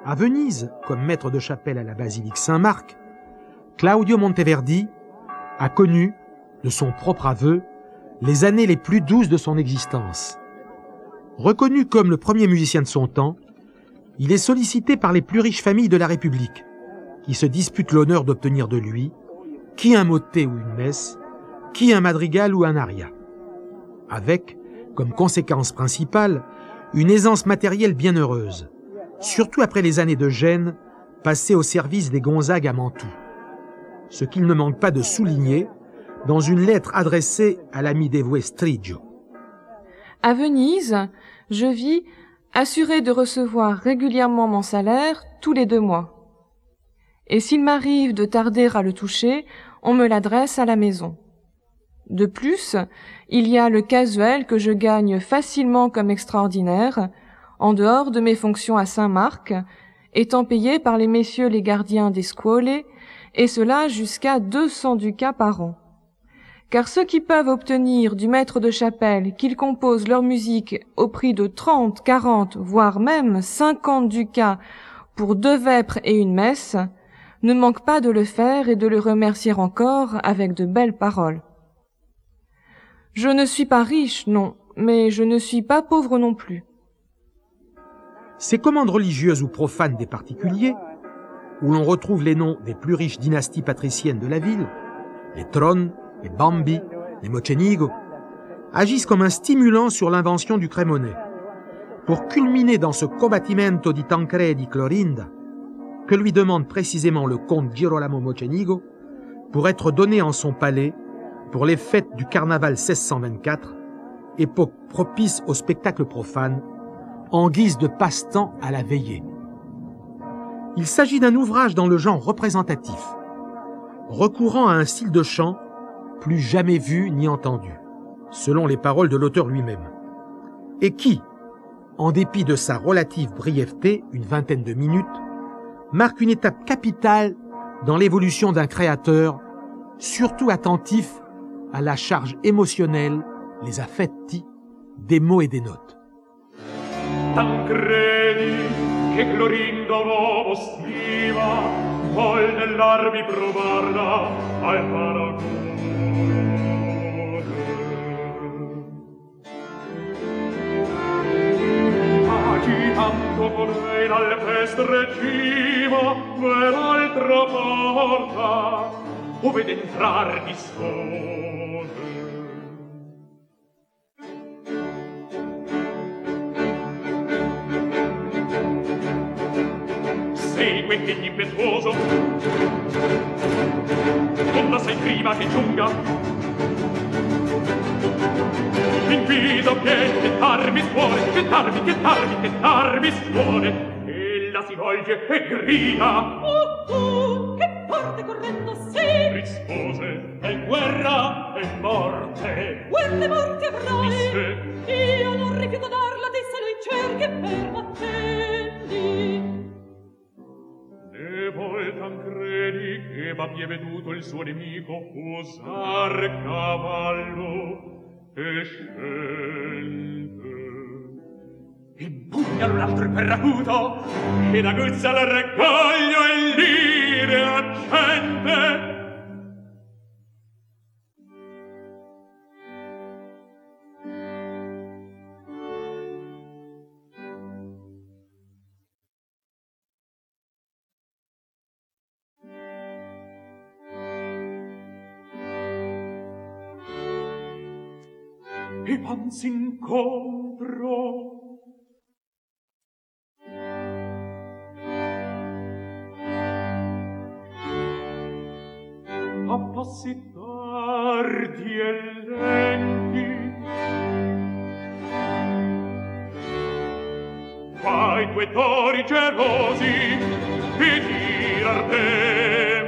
À Venise, comme maître de chapelle à la basilique Saint-Marc, Claudio Monteverdi a connu, de son propre aveu, les années les plus douces de son existence. Reconnu comme le premier musicien de son temps, il est sollicité par les plus riches familles de la République, qui se disputent l'honneur d'obtenir de lui qui un motet ou une messe, qui un madrigal ou un aria. Avec, comme conséquence principale, une aisance matérielle bienheureuse, surtout après les années de gêne passées au service des Gonzague à Mantoue. Ce qu'il ne manque pas de souligner dans une lettre adressée à l'ami dévoué Strigio. À Venise, je vis assuré de recevoir régulièrement mon salaire tous les 2 mois. Et s'il m'arrive de tarder à le toucher, on me l'adresse à la maison. De plus, il y a le casuel que je gagne facilement comme extraordinaire, en dehors de mes fonctions à Saint-Marc, étant payé par les messieurs les gardiens des scuole, et cela jusqu'à 200 ducats par an. Car ceux qui peuvent obtenir du maître de chapelle qu'ils composent leur musique au prix de 30, 40, voire même 50 ducats pour 2 vêpres et une messe, ne manquent pas de le faire et de le remercier encore avec de belles paroles. Je ne suis pas riche, non, mais je ne suis pas pauvre non plus. Ces commandes religieuses ou profanes des particuliers, où l'on retrouve les noms des plus riches dynasties patriciennes de la ville, les Tron, les Bambi, les Mocenigo, agissent comme un stimulant sur l'invention du crémonais, pour culminer dans ce combattimento di Tancredi Clorinda, que lui demande précisément le comte Girolamo Mocenigo pour être donné en son palais pour les fêtes du carnaval 1624, époque propice au spectacle profane, en guise de passe-temps à la veillée. Il s'agit d'un ouvrage dans le genre représentatif, recourant à un style de chant plus jamais vu ni entendu, selon les paroles de l'auteur lui-même, et qui, en dépit de sa relative brièveté, une vingtaine de minutes, marque une étape capitale dans l'évolution d'un créateur, surtout attentif à la charge émotionnelle, les affetti, des mots et des notes. Tancredi, che Clorindo l'uomo stima, vuol nell'armi provarla al paragone. Agitando vorrei l'alpestre cima per l'altra porta, ove d'entrar dispone. Segue che impetuoso, non la sai prima che giunga. Invido che tarmi suone. Ella si volge e grida: Oh, che porte correndo sì! Rispose: è guerra e morte. Guerra e morte avrai! Disse: io non rifiuto darla, disse lui, cerchi e ferma attendi. Ne vol Tancredi che m'abbia veduto il suo nemico usar cavallo e scende. Il pugnalo l'altro è perracuto e da guzza al raggoglio e l'ire accende. E vansi incontro. A passi tardi e lenti, qua i 2 tori gelosi e dir ardenti.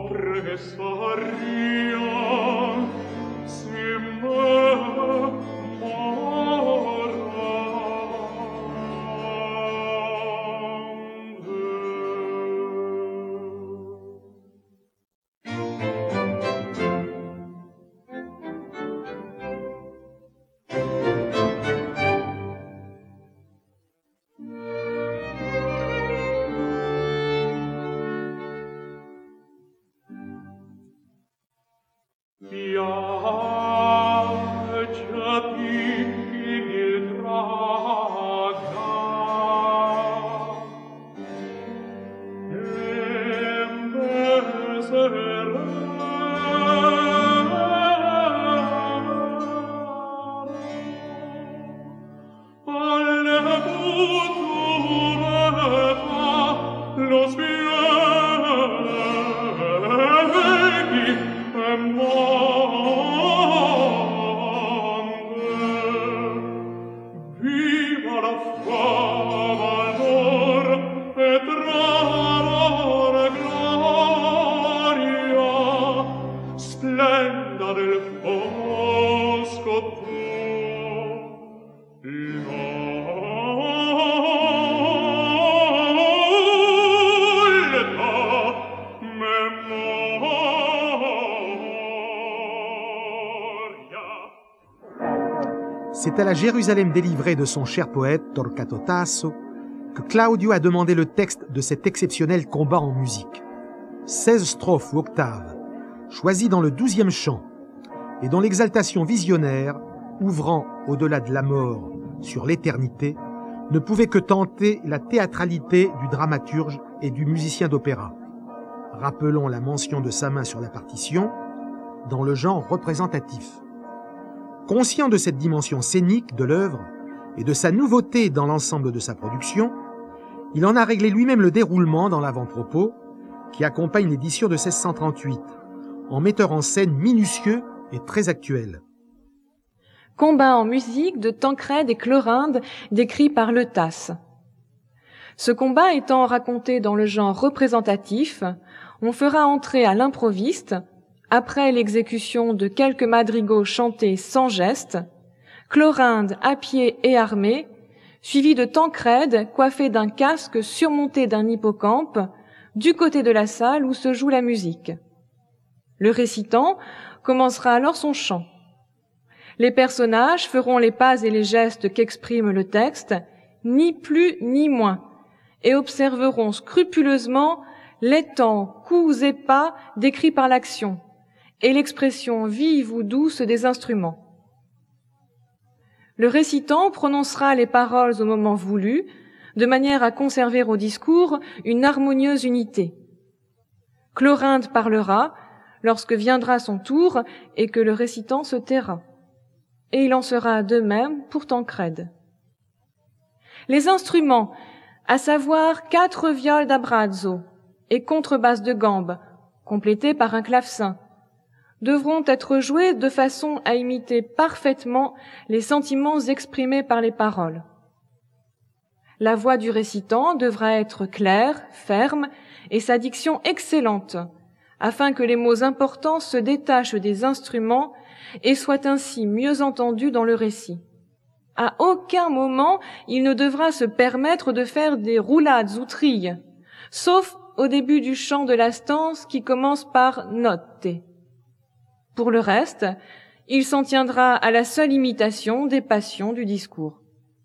C'est à la Jérusalem délivrée de son cher poète Torquato Tasso que Claudio a demandé le texte de cet exceptionnel combat en musique. 16 strophes ou octaves, choisies dans le 12e chant, et dont l'exaltation visionnaire, ouvrant au-delà de la mort sur l'éternité, ne pouvait que tenter la théâtralité du dramaturge et du musicien d'opéra. Rappelons la mention de sa main sur la partition, dans le genre représentatif. Conscient de cette dimension scénique de l'œuvre et de sa nouveauté dans l'ensemble de sa production, il en a réglé lui-même le déroulement dans l'avant-propos qui accompagne l'édition de 1638, en metteur en scène minutieux et très actuel. Combat en musique de Tancrède et Clorinde décrit par Le Tasse. Ce combat étant raconté dans le genre représentatif, on fera entrer à l'improviste, après l'exécution de quelques madrigaux chantés sans geste, Clorinde à pied et armé, suivi de Tancrède coiffé d'un casque surmonté d'un hippocampe, du côté de la salle où se joue la musique. Le récitant commencera alors son chant. Les personnages feront les pas et les gestes qu'exprime le texte, ni plus ni moins, et observeront scrupuleusement les temps, coups et pas décrits par l'action, et l'expression vive ou douce des instruments. Le récitant prononcera les paroles au moment voulu, de manière à conserver au discours une harmonieuse unité. Clorinde parlera lorsque viendra son tour et que le récitant se taira. Et il en sera de même pour Tancrède. Les instruments, à savoir 4 viols d'abrazzo et contrebasse de gambe, complétées par un clavecin, devront être joués de façon à imiter parfaitement les sentiments exprimés par les paroles. La voix du récitant devra être claire, ferme et sa diction excellente, afin que les mots importants se détachent des instruments et soient ainsi mieux entendus dans le récit. À aucun moment il ne devra se permettre de faire des roulades ou trilles, sauf au début du chant de la stance qui commence par notte. Pour le reste, il s'en tiendra à la seule imitation des passions du discours.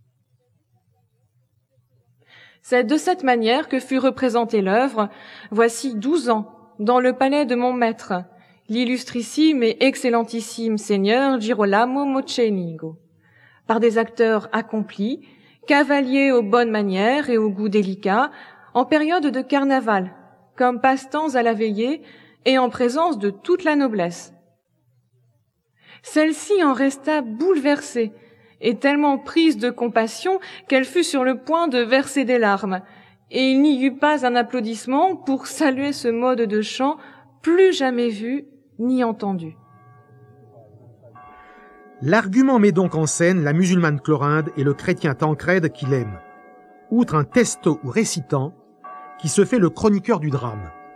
C'est de cette manière que fut représentée l'œuvre, voici 12 ans, dans le palais de mon maître, l'illustrissime et excellentissime seigneur Girolamo Mocenigo, par des acteurs accomplis, cavaliers aux bonnes manières et au goût délicat, en période de carnaval, comme passe-temps à la veillée et en présence de toute la noblesse. Celle-ci en resta bouleversée et tellement prise de compassion qu'elle fut sur le point de verser des larmes, et il n'y eut pas un applaudissement pour saluer ce mode de chant plus jamais vu ni entendu. L'argument met donc en scène la musulmane Clorinde et le chrétien Tancrède qu'il aime, outre un testo ou récitant qui se fait le chroniqueur du drame.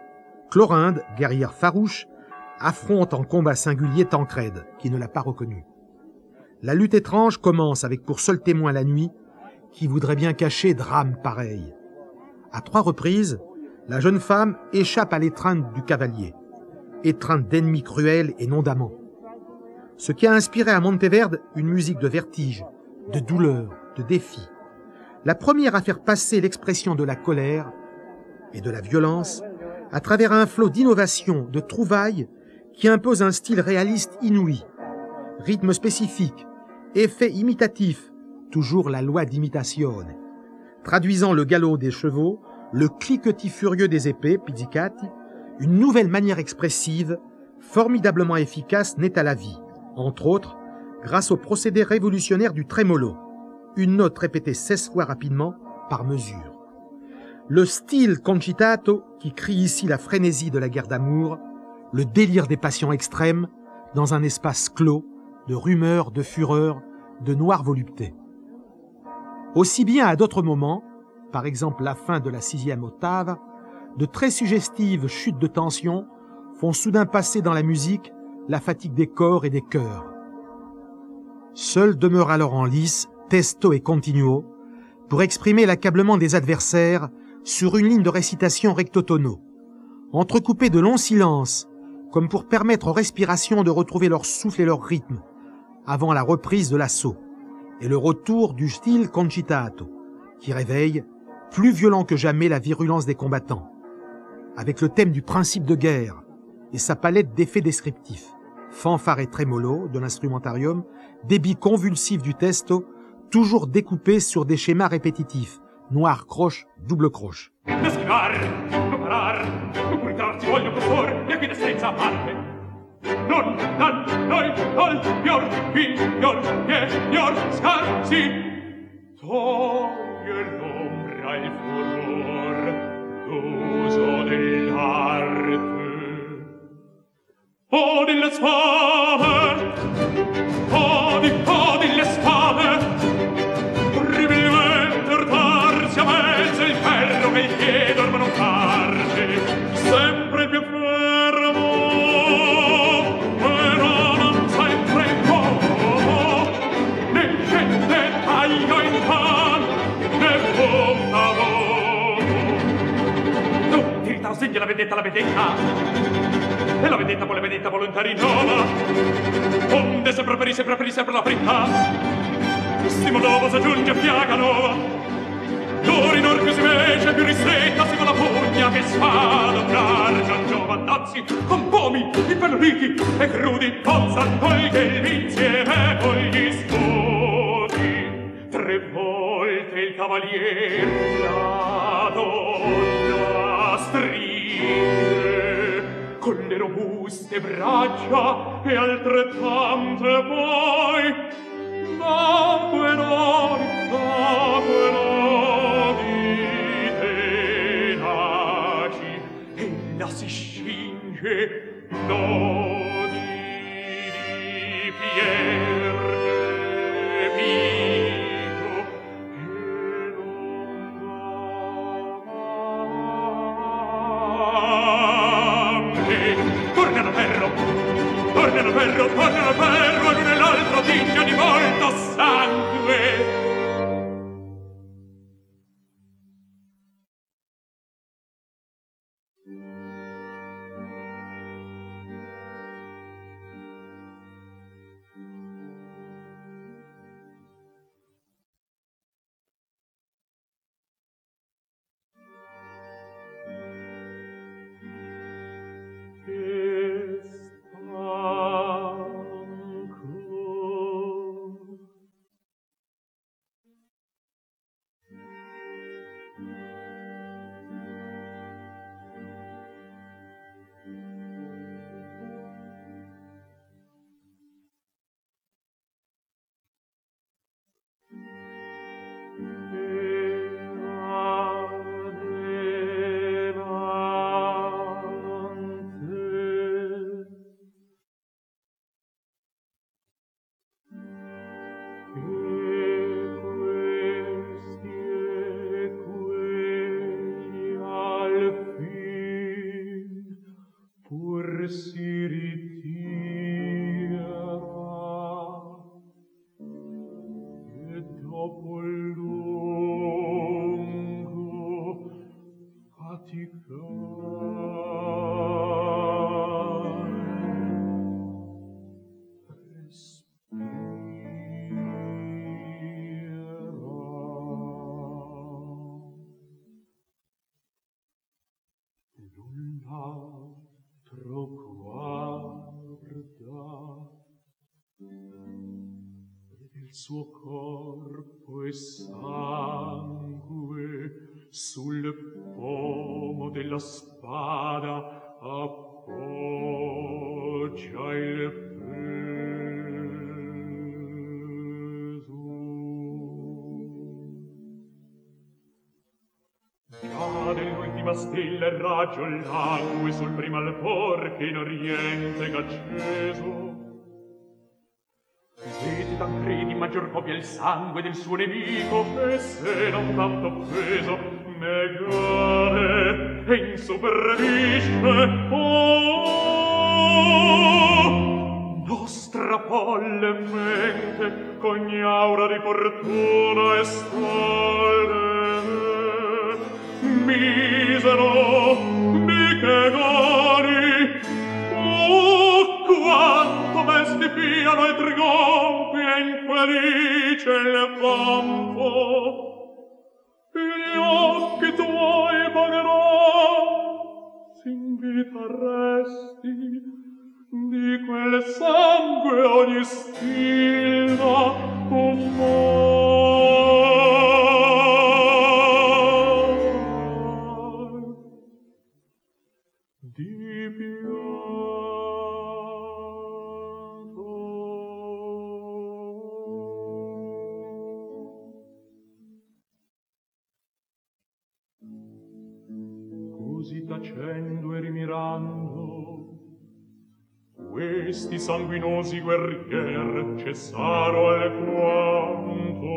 Chlorinde, guerrière farouche, affronte en combat singulier Tancrède, qui ne l'a pas reconnu. La lutte étrange commence avec pour seul témoin la nuit, qui voudrait bien cacher drame pareil. À 3 reprises, la jeune femme échappe à l'étreinte du cavalier, étreinte d'ennemis cruels et non d'amants. Ce qui a inspiré à Monteverde une musique de vertige, de douleur, de défi. La première à faire passer l'expression de la colère et de la violence à travers un flot d'innovation, de trouvailles qui impose un style réaliste inouï, rythme spécifique, effet imitatif, toujours la loi d'imitation, traduisant le galop des chevaux, le cliquetis furieux des épées, pizzicati, une nouvelle manière expressive, formidablement efficace, née à la vie, entre autres, grâce au procédé révolutionnaire du trémolo, une note répétée 16 fois rapidement, par mesure. Le style concitato, qui crie ici la frénésie de la guerre d'amour, le délire des passions extrêmes, dans un espace clos, de rumeurs, de fureur, de noire volupté. Aussi bien à d'autres moments, par exemple la fin de la 6e octave, de très suggestives chutes de tension font soudain passer dans la musique la fatigue des corps et des cœurs. Seul demeure alors en lice, testo et continuo, pour exprimer l'accablement des adversaires sur une ligne de récitation recto-tono, entrecoupée de longs silences, comme pour permettre aux respirations de retrouver leur souffle et leur rythme, avant la reprise de l'assaut, et le retour du style concitato, qui réveille, plus violent que jamais, la virulence des combattants, avec le thème du principe de guerre et sa palette d'effets descriptifs, fanfare et trémolo de l'instrumentarium, débit convulsif du testo, toujours découpé sur des schémas répétitifs, noir croche, double croche. Odi le spade, odi le spade, orribilmente urtarsi a mezzo il ferro che il piede orma non parte, sempre più fermo, però non sempre come, né scende taglio in pan, né punta l'uomo. Tu, tirita, segna la vendetta, e la vendetta volontari nova, onde sempre per la verità, stimo dopo s'aggiunge piaga nuova, d'ora in or più si vece, più ristretta si con la pugna che spada un'argia giovannazzi, con pomi, impelloriti e crudi, ponzan che insieme con gli scudi, 3 volte il cavalier la donna stringe, con le robuste braccia e altrettante poi gambe tenaci, ella si scinge nodi di pierde vivo e tornano ferro, l'uno e l'altro tinge di molto sangue. si ritira e dopo il lungo suo corpo e sangue sul pomo della spada appoggia il peso. Già dell'ultima stella il raggio langue sul primo alcor che in oriente acceso. Vedi Tancredi maggior copia il sangue del suo nemico, e se non tanto offeso negare e insuperbisce. Oh, nostra folle mente c'ogni aura di fortuna e stolde, misero mi che goni. Quanto mesti fiano e trionfi e infelice il campo, gli occhi tuoi pagherò, s'invita resti di quel sangue ogni stilma di così tacendo e rimirando questi sanguinosi guerrier cessaro alquanto.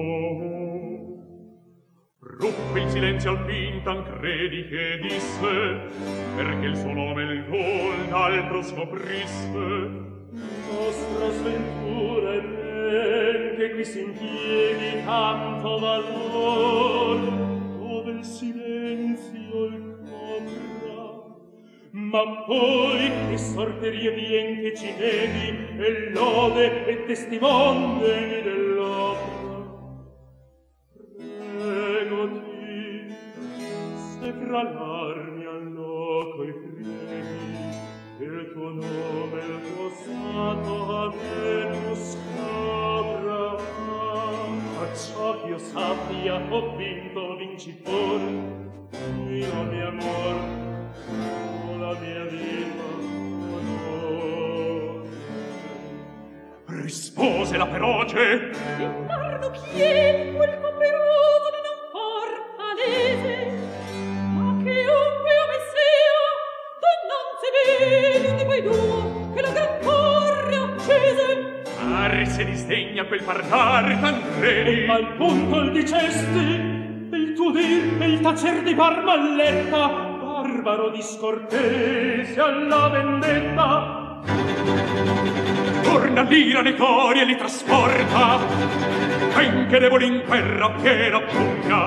Ruppe il silenzio alpin Tancredi che disse, perché il suo nome il gol d'altro scoprisse. Nostra sventura è ben che qui s'impieghi tanto valor, dove il silenzio il copra, ma poi che sorterie vien che ci neghi e lode e testimon degni dell'opera. Pregoti, se fra l'armi al loco i premi, il tuo nome, il tuo stato a me tu scopra. Acciò ch'io sappia, ho vinto vincitore, mio mio amor, tu la mia vita, onore. Rispose la feroce: Indarno chi è quel comperoso di non far palese, ma chiunque io me sia, donnanze vedi di quei due che la gran torre accese. Se disdegna quel parlar Tancredi, E al punto il dicesti, il tuo dir e il tacer di barmalletta, barbaro discortese alla vendetta. Torna l'ira nei cori e li trasporta, benché deboli in guerra piena punga.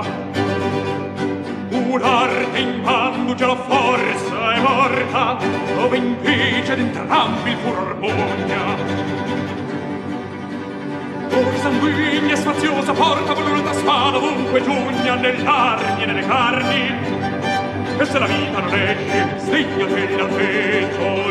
Un'arte in bando già la forza è morta, dove invece d'entrambi il furor pugna. Ora sanguigna e spaziosa porta voluta spada ovunque giugna nell'armi e nelle carni, e se la vita non esce sdegnate dal petto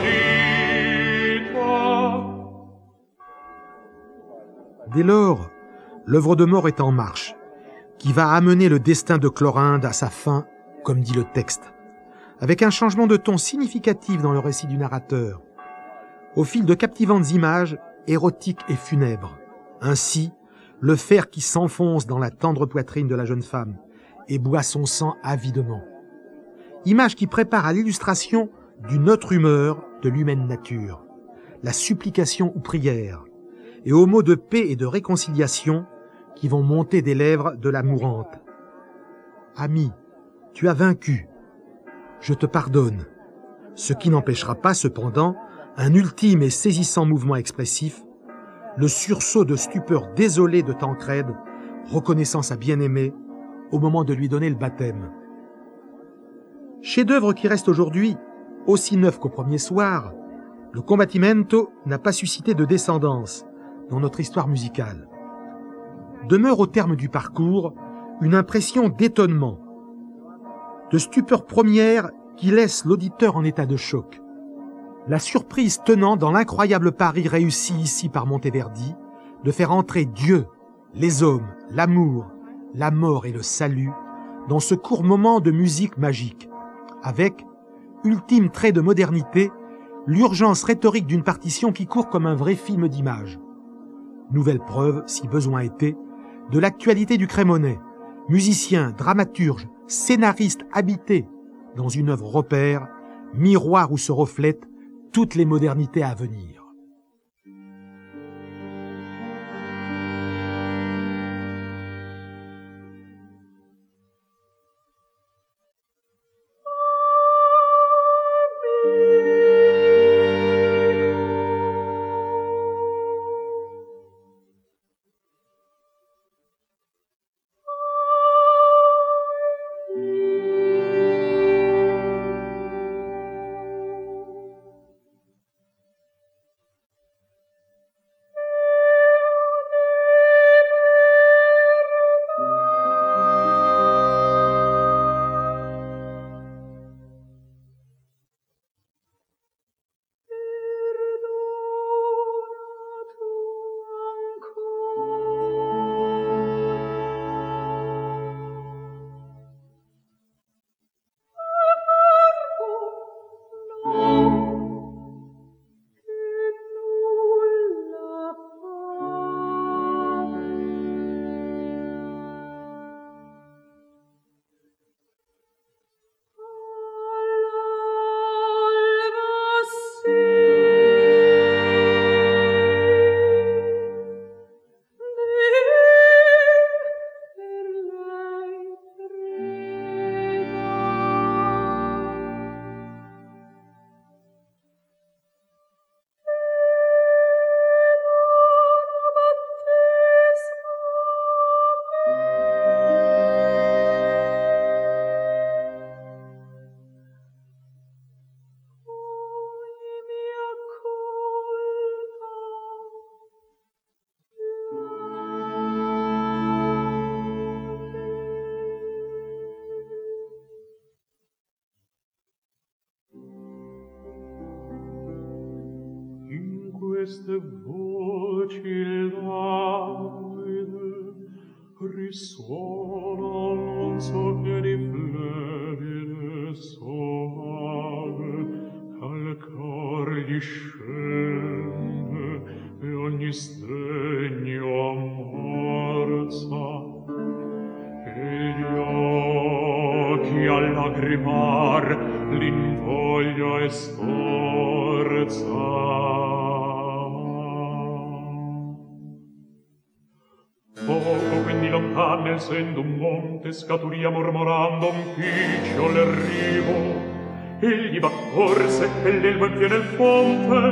Dès lors, l'œuvre de mort est en marche, qui va amener le destin de Chlorinde à sa fin, comme dit le texte, avec un changement de ton significatif dans le récit du narrateur, au fil de captivantes images érotiques et funèbres. Ainsi, le fer qui s'enfonce dans la tendre poitrine de la jeune femme et boit son sang avidement. Image qui prépare à l'illustration d'une autre humeur de l'humaine nature, la supplication ou prière, et aux mots de paix et de réconciliation qui vont monter des lèvres de la mourante. Ami, tu as vaincu. Je te pardonne. Ce qui n'empêchera pas, cependant, un ultime et saisissant mouvement expressif, le sursaut de stupeur désolé de Tancrède, reconnaissant sa bien-aimée, au moment de lui donner le baptême. Chef-d'œuvre qui reste aujourd'hui aussi neuf qu'au premier soir, le Combattimento n'a pas suscité de descendance dans notre histoire musicale. Demeure au terme du parcours une impression d'étonnement, de stupeur première qui laisse l'auditeur en état de choc. La surprise tenant dans l'incroyable pari réussi ici par Monteverdi de faire entrer Dieu, les hommes, l'amour, la mort et le salut dans ce court moment de musique magique, avec, ultime trait de modernité, l'urgence rhétorique d'une partition qui court comme un vrai film d'image. Nouvelle preuve, si besoin était, de l'actualité du Crémonais, musicien, dramaturge, scénariste habité dans une œuvre repère, miroir où se reflètent toutes les modernités à venir. Queste voci laide risuona non so che di flebile soave al cor gli scende e ogni stegno ammorza e gli occhi a lagrimar l'invoglia e sforza. Poco quindi lontano, essendo un monte, scaturia mormorando un picciolo arrivo. Egli va corse e l'elmo in piena il fonte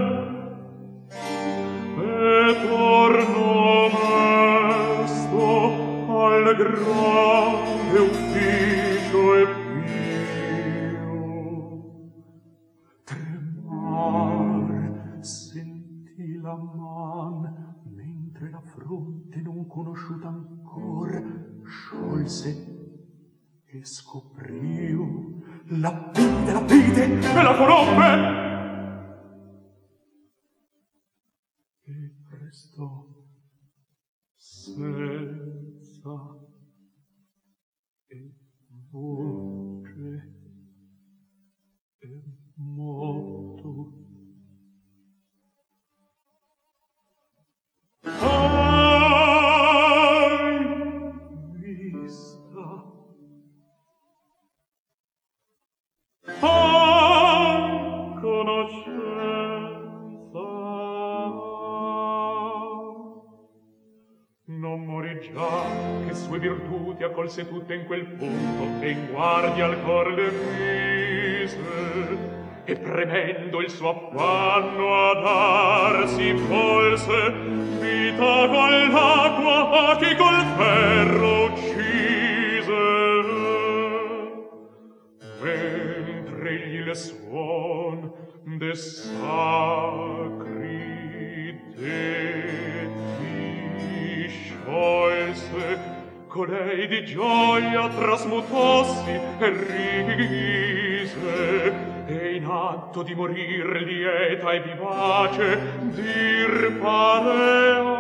e tornò mesto al grande ufficio e pio. Tremar sentì la man mentre la fronte non conosciuta ancor sciolse e scopriu la vite e la conobbe e restò senza e voce e moto. Non morì già che sue virtuti accolse tutte in quel punto e in guardia al cor le mise e premendo il suo affanno a darsi volse vita con l'acqua a chi col ferro uccise. Mentre il suon de sacri detti sciolse, colei di gioia trasmutossi e rise, e in atto di morir lieta e vivace dir parea